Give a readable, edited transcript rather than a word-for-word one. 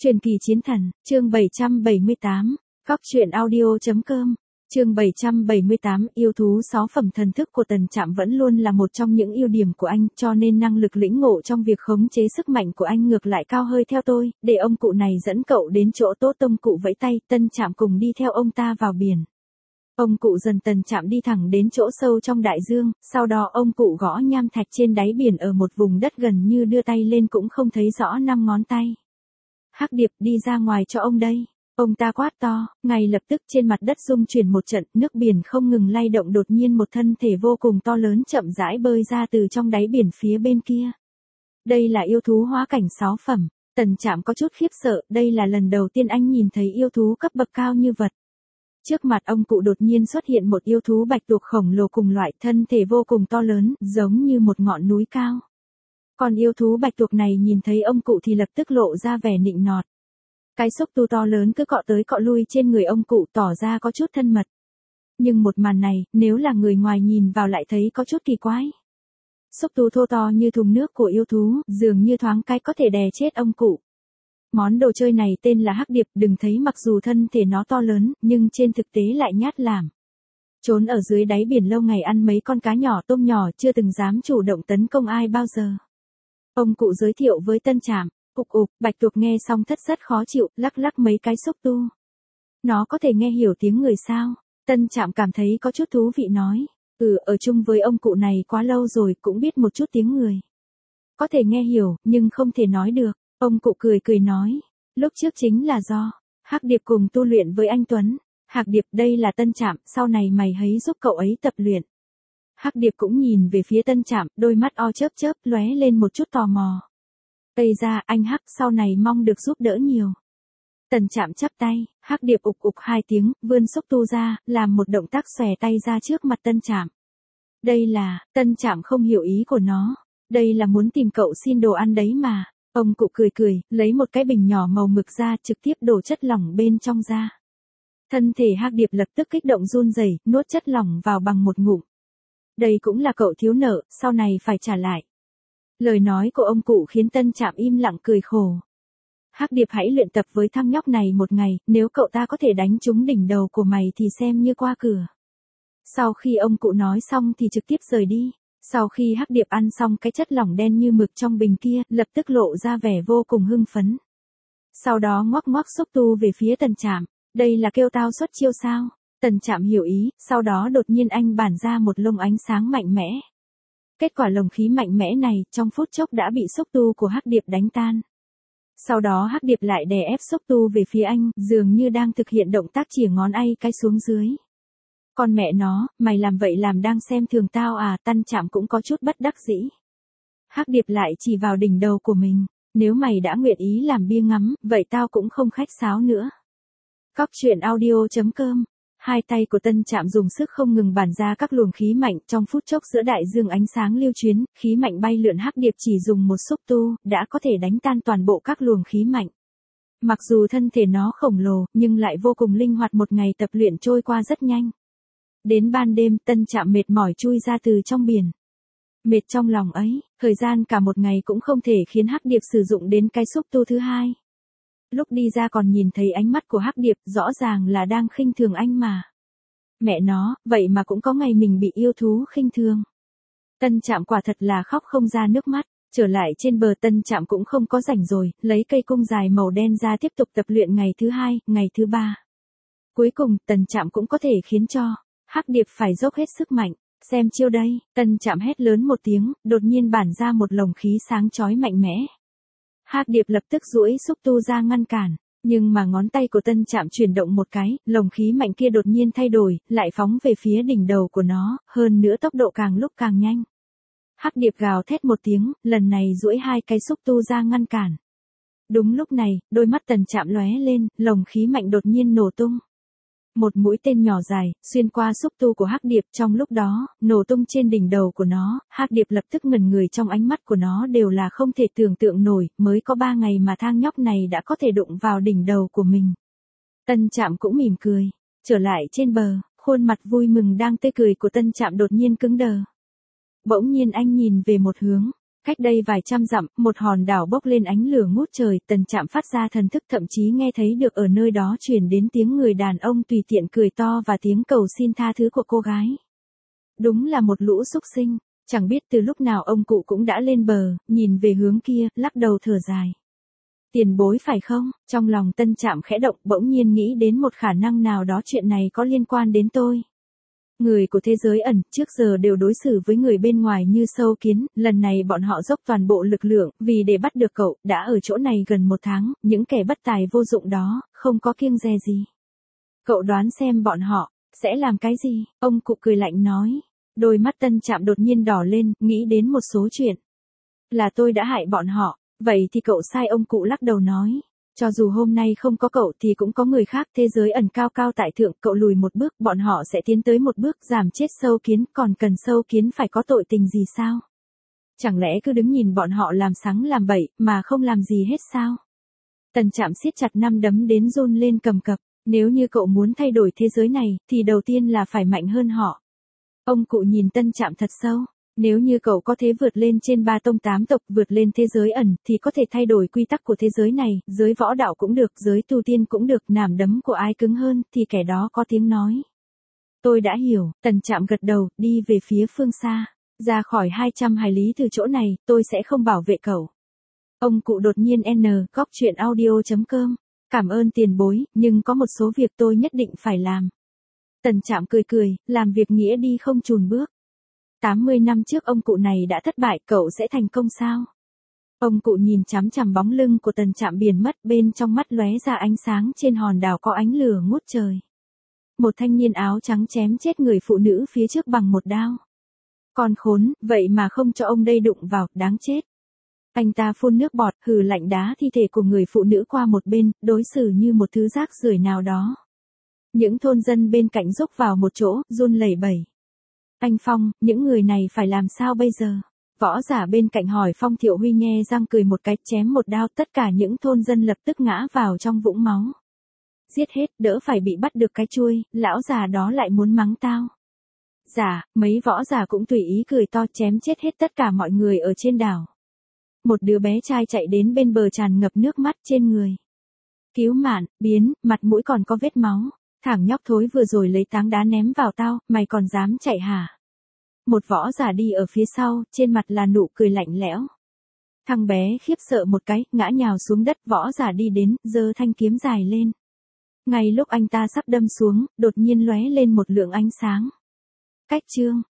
Truyền kỳ chiến thần, chương 778, Cóc truyện audio.com, chương 778, yêu thú 6 phẩm thần thức của Tần Trạm vẫn luôn là một trong những ưu điểm của anh, cho nên năng lực lĩnh ngộ trong việc khống chế sức mạnh của anh ngược lại cao hơi theo tôi, để ông cụ này dẫn cậu đến chỗ tốt. Ông cụ vẫy tay, Tân Trạm cùng đi theo ông ta vào biển. Ông cụ dần Tần Trạm đi thẳng đến chỗ sâu trong đại dương, sau đó ông cụ gõ nham thạch trên đáy biển ở một vùng đất gần như đưa tay lên cũng không thấy rõ 5 ngón tay. Hắc Điệp, đi ra ngoài cho ông đây. Ông ta quát to, ngay lập tức trên mặt đất rung chuyển một trận, nước biển không ngừng lay động, đột nhiên một thân thể vô cùng to lớn chậm rãi bơi ra từ trong đáy biển phía bên kia. Đây là yêu thú hóa cảnh 6 phẩm, Tần Trạm có chút khiếp sợ, đây là lần đầu tiên anh nhìn thấy yêu thú cấp bậc cao như vật. Trước mặt ông cụ đột nhiên xuất hiện một yêu thú bạch tuộc khổng lồ cùng loại, thân thể vô cùng to lớn, giống như một ngọn núi cao. Còn yêu thú bạch tuộc này nhìn thấy ông cụ thì lập tức lộ ra vẻ nịnh nọt. Cái xúc tu to lớn cứ cọ tới cọ lui trên người ông cụ, tỏ ra có chút thân mật. Nhưng một màn này, nếu là người ngoài nhìn vào lại thấy có chút kỳ quái. Xúc tu thô to như thùng nước của yêu thú, dường như thoáng cái có thể đè chết ông cụ. Món đồ chơi này tên là Hắc Điệp, đừng thấy mặc dù thân thể nó to lớn, nhưng trên thực tế lại nhát làm. Trốn ở dưới đáy biển lâu ngày ăn mấy con cá nhỏ tôm nhỏ, chưa từng dám chủ động tấn công ai bao giờ. Ông cụ giới thiệu với Tân Trạm. Ục ục, bạch tuộc nghe xong thất rất khó chịu, lắc lắc mấy cái xúc tu. Nó có thể nghe hiểu tiếng người sao? Tân Trạm cảm thấy có chút thú vị nói. Ở chung với ông cụ này quá lâu rồi, cũng biết một chút tiếng người. Có thể nghe hiểu, nhưng không thể nói được. Ông cụ cười cười nói. Lúc trước chính là do Hắc Điệp cùng tu luyện với anh Tuấn. Hắc Điệp, đây là Tân Trạm, sau này mày hãy giúp cậu ấy tập luyện. Hắc Điệp cũng nhìn về phía Tân Trạm, đôi mắt o chớp chớp lóe lên một chút tò mò. Tây ra, anh Hắc, sau này mong được giúp đỡ nhiều. Tần Trạm chắp tay, Hắc Điệp ục ục 2 tiếng, vươn xúc tu ra, làm một động tác xòe tay ra trước mặt Tân Trạm. Đây là, Tân Trạm không hiểu ý của nó. Đây là muốn tìm cậu xin đồ ăn đấy mà. Ông cụ cười cười, lấy một cái bình nhỏ màu mực ra, trực tiếp đổ chất lỏng bên trong ra. Thân thể Hắc Điệp lập tức kích động run rẩy, nuốt chất lỏng vào bằng một ngụm. Đây cũng là cậu thiếu nợ, sau này phải trả lại. Lời nói của ông cụ khiến Tân Trạm im lặng cười khổ. Hắc Điệp, hãy luyện tập với thằng nhóc này một ngày, nếu cậu ta có thể đánh trúng đỉnh đầu của mày thì xem như qua cửa. Sau khi ông cụ nói xong thì trực tiếp rời đi. Sau khi Hắc Điệp ăn xong cái chất lỏng đen như mực trong bình kia, lập tức lộ ra vẻ vô cùng hưng phấn. Sau đó ngoắc ngoắc xúc tu về phía Tần Trạm. Đây là kêu tao xuất chiêu sao? Tần Trạm hiểu ý, sau đó đột nhiên anh bản ra một lông ánh sáng mạnh mẽ. Kết quả lồng khí mạnh mẽ này, trong phút chốc đã bị xúc tu của Hắc Điệp đánh tan. Sau đó Hắc Điệp lại đè ép xúc tu về phía anh, dường như đang thực hiện động tác chìa ngón tay cái xuống dưới. Con mẹ nó, mày làm vậy làm đang xem thường tao à? Tân Trạm cũng có chút bất đắc dĩ. Hắc Điệp lại chỉ vào đỉnh đầu của mình. Nếu mày đã nguyện ý làm bia ngắm, vậy tao cũng không khách sáo nữa. Cóc truyện audio.com. Hai tay của Tân Trạm dùng sức không ngừng bản ra các luồng khí mạnh, trong phút chốc giữa đại dương ánh sáng lưu chuyến, khí mạnh bay lượn. Hắc Điệp chỉ dùng một xúc tu, đã có thể đánh tan toàn bộ các luồng khí mạnh. Mặc dù thân thể nó khổng lồ, nhưng lại vô cùng linh hoạt. Một ngày tập luyện trôi qua rất nhanh. Đến ban đêm, Tân Trạm mệt mỏi chui ra từ trong biển. Mệt trong lòng ấy, thời gian cả một ngày cũng không thể khiến Hắc Điệp sử dụng đến cái xúc tu thứ hai. Lúc đi ra còn nhìn thấy ánh mắt của Hắc Điệp, rõ ràng là đang khinh thường anh mà. Mẹ nó, vậy mà cũng có ngày mình bị yêu thú khinh thường. Tân Trạm quả thật là khóc không ra nước mắt. Trở lại trên bờ, Tân Trạm cũng không có rảnh rồi, lấy cây cung dài màu đen ra tiếp tục tập luyện ngày thứ 2, ngày thứ 3. Cuối cùng, Tân Trạm cũng có thể khiến cho Hắc Điệp phải dốc hết sức mạnh. Xem chiêu đây, Tân Trạm hét lớn một tiếng, đột nhiên bản ra một lồng khí sáng chói mạnh mẽ. Hắc Điệp lập tức duỗi xúc tu ra ngăn cản, nhưng mà ngón tay của Tân Trạm chuyển động một cái, lồng khí mạnh kia đột nhiên thay đổi, lại phóng về phía đỉnh đầu của nó, hơn nữa tốc độ càng lúc càng nhanh. Hắc Điệp gào thét một tiếng, lần này duỗi 2 cái xúc tu ra ngăn cản. Đúng lúc này, đôi mắt Tần Trạm lóe lên, lồng khí mạnh đột nhiên nổ tung. Một mũi tên nhỏ dài, xuyên qua xúc tu của Hắc Điệp, trong lúc đó, nổ tung trên đỉnh đầu của nó. Hắc Điệp lập tức ngẩn người, trong ánh mắt của nó đều là không thể tưởng tượng nổi, mới có 3 ngày mà thang nhóc này đã có thể đụng vào đỉnh đầu của mình. Tân Trạm cũng mỉm cười, trở lại trên bờ, khuôn mặt vui mừng đang tươi cười của Tân Trạm đột nhiên cứng đờ. Bỗng nhiên anh nhìn về một hướng, Cách đây vài trăm dặm, một hòn đảo bốc lên ánh lửa ngút trời, Tần Trạm phát ra thần thức thậm chí nghe thấy được ở nơi đó truyền đến tiếng người đàn ông tùy tiện cười to và tiếng cầu xin tha thứ của cô gái. Đúng là một lũ súc sinh, chẳng biết từ lúc nào ông cụ cũng đã lên bờ, nhìn về hướng kia, lắc đầu thở dài. Tiền bối phải không? Trong lòng Tân Trạm khẽ động, bỗng nhiên nghĩ đến một khả năng nào đó chuyện này có liên quan đến tôi. Người của thế giới ẩn trước giờ đều đối xử với người bên ngoài như sâu kiến, lần này bọn họ dốc toàn bộ lực lượng, vì để bắt được cậu, đã ở chỗ này gần 1 tháng, những kẻ bất tài vô dụng đó, không có kiêng dè gì. Cậu đoán xem bọn họ, sẽ làm cái gì? Ông cụ cười lạnh nói. Đôi mắt Tân Trạm đột nhiên đỏ lên, nghĩ đến một số chuyện. Là tôi đã hại bọn họ, vậy thì cậu sai. Ông cụ lắc đầu nói. Cho dù hôm nay không có cậu thì cũng có người khác, thế giới ẩn cao cao tại thượng, cậu lùi một bước, bọn họ sẽ tiến tới một bước, giảm chết sâu kiến, còn cần sâu kiến phải có tội tình gì sao? Chẳng lẽ cứ đứng nhìn bọn họ làm sắng làm bậy, mà không làm gì hết sao? Tần Trạm siết chặt nắm đấm đến run lên cầm cập, nếu như cậu muốn thay đổi thế giới này, thì đầu tiên là phải mạnh hơn họ. Ông cụ nhìn Tân Trạm thật sâu. Nếu như cậu có thể vượt lên trên 3 tông 8 tộc, vượt lên thế giới ẩn, thì có thể thay đổi quy tắc của thế giới này, giới võ đạo cũng được, giới tu tiên cũng được, nắm đấm của ai cứng hơn, thì kẻ đó có tiếng nói. Tôi đã hiểu, Tần Trạm gật đầu, đi về phía phương xa. Ra khỏi 200 hải lý từ chỗ này, tôi sẽ không bảo vệ cậu. Ông cụ đột nhiên góc chuyện audio.com. Cảm ơn tiền bối, nhưng có một số việc tôi nhất định phải làm. Tần Trạm cười cười, làm việc nghĩa đi không chùn bước. 80 năm trước ông cụ này đã thất bại, cậu sẽ thành công sao? Ông cụ nhìn chằm chằm bóng lưng của Tần Trạm biến mất, bên trong mắt lóe ra ánh sáng, trên hòn đảo có ánh lửa ngút trời. Một thanh niên áo trắng chém chết người phụ nữ phía trước bằng một đao. Con khốn, vậy mà không cho ông đây đụng vào, đáng chết. Anh ta phun nước bọt, hừ lạnh đá thi thể của người phụ nữ qua một bên, đối xử như một thứ rác rưởi nào đó. Những thôn dân bên cạnh rúc vào một chỗ, run lẩy bẩy. Anh Phong, những người này phải làm sao bây giờ? Võ giả bên cạnh hỏi. Phong Thiệu Huy nhe răng cười một cái, chém một đao, tất cả những thôn dân lập tức ngã vào trong vũng máu. Giết hết, đỡ phải bị bắt được cái chuôi, lão già đó lại muốn mắng tao. Dạ, mấy võ giả cũng tùy ý cười to, chém chết hết tất cả mọi người ở trên đảo. Một đứa bé trai chạy đến bên bờ tràn ngập nước mắt trên người. Cứu mạn, biến, mặt mũi còn có vết máu. Thằng nhóc thối vừa rồi lấy tảng đá ném vào tao, mày còn dám chạy hả? Một võ giả đi ở phía sau, trên mặt là nụ cười lạnh lẽo. Thằng bé khiếp sợ một cái, ngã nhào xuống đất. Võ giả đi đến, giơ thanh kiếm dài lên. Ngay lúc anh ta sắp đâm xuống, đột nhiên lóe lên một lượng ánh sáng. Cách chương